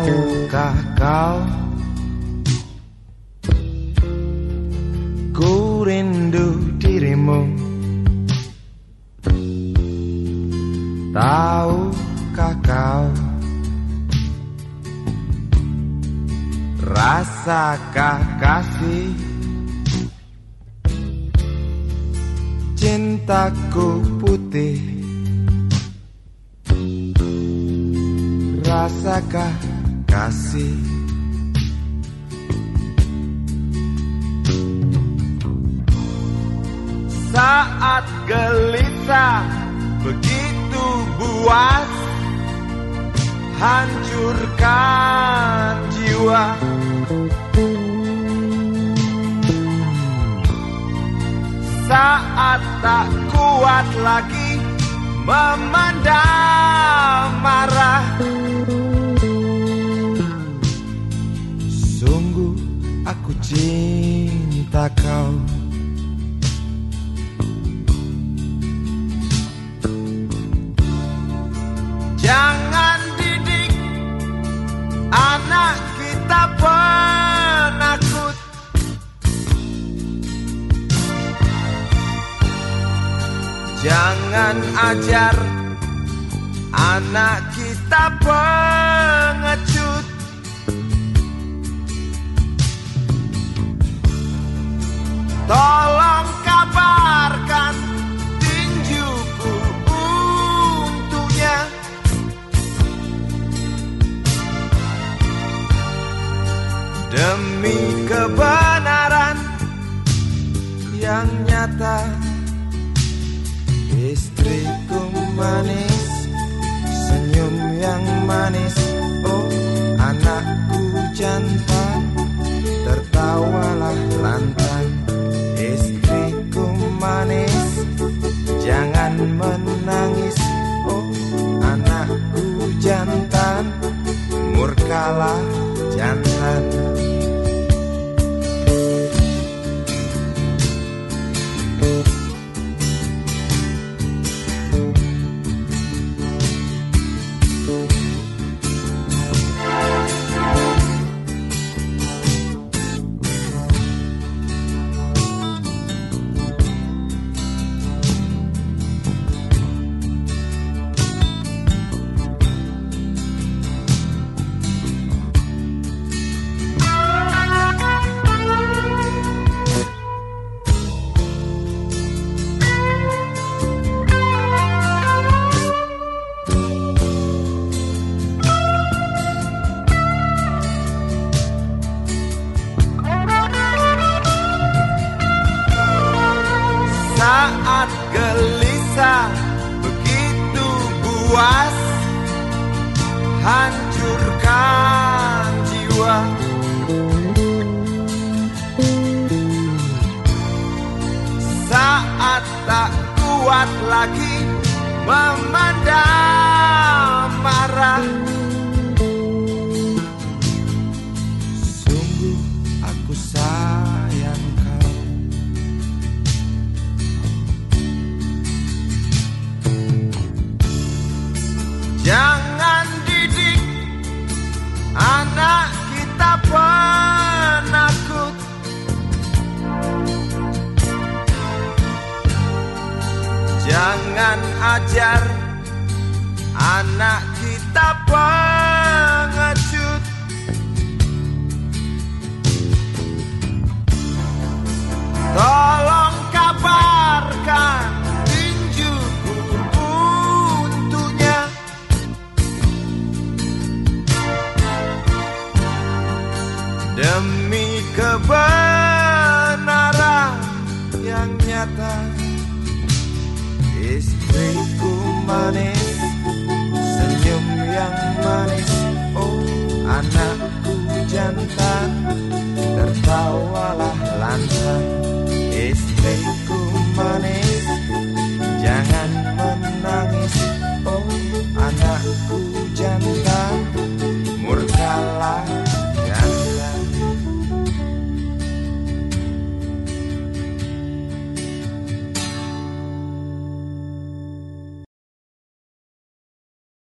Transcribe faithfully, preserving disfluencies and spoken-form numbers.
Tahukah kau, ku rindu dirimu. Tahukah kau, rasakah kasih cintaku putih? Rasakah kasih? Saat gelisah begitu buas, hancurkan jiwa. Saat tak kuat lagi memendam marah, sungguh aku cinta kau. Jangan didik anak kita penakut. Jangan ajar anak kita pengecut. Tolong kabarkan tinjuku untuknya. Demi kebenaran yang nyata, istriku manis, senyum yang manis. Oh, anakku jantan, tertawalah lantang. Istriku manis, jangan menangis. Oh, anakku jantan, murkalah jantan. Saat gelisah begitu buas, hancurkan jiwa. Saat tak kuat lagi memendam marah, sungguh aku sayang kau. Jangan didik anak kita penakut. Jangan ajar anak kita pengecut. Tolong kabarkan tinjuku untuknya. Demi kebenaran yang nyata, istriku manis, senyum yang manis. Oh, anakku jantan, tertawalah lantang. Istriku manis, jangan menangis. Oh, anakku jantan.